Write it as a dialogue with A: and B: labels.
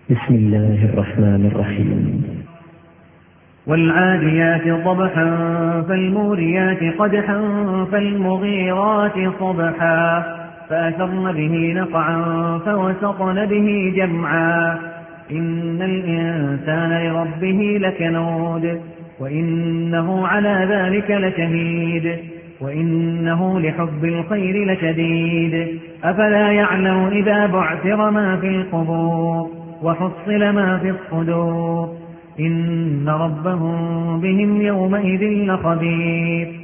A: بسم الله الرحمن الرحيم.
B: والعاديات ضبحا فالموريات قدحا فالمغيرات صبحا فأثرن به نقعا فوسطن به جمعا إن الإنسان لربه لكنود وإنه على ذلك لشهيد وإنه لحب الخير لشديد أفلا يعلم إذا بعثر ما في القبور وحصل ما في الصدور إن ربهم بهم يومئذ لخبير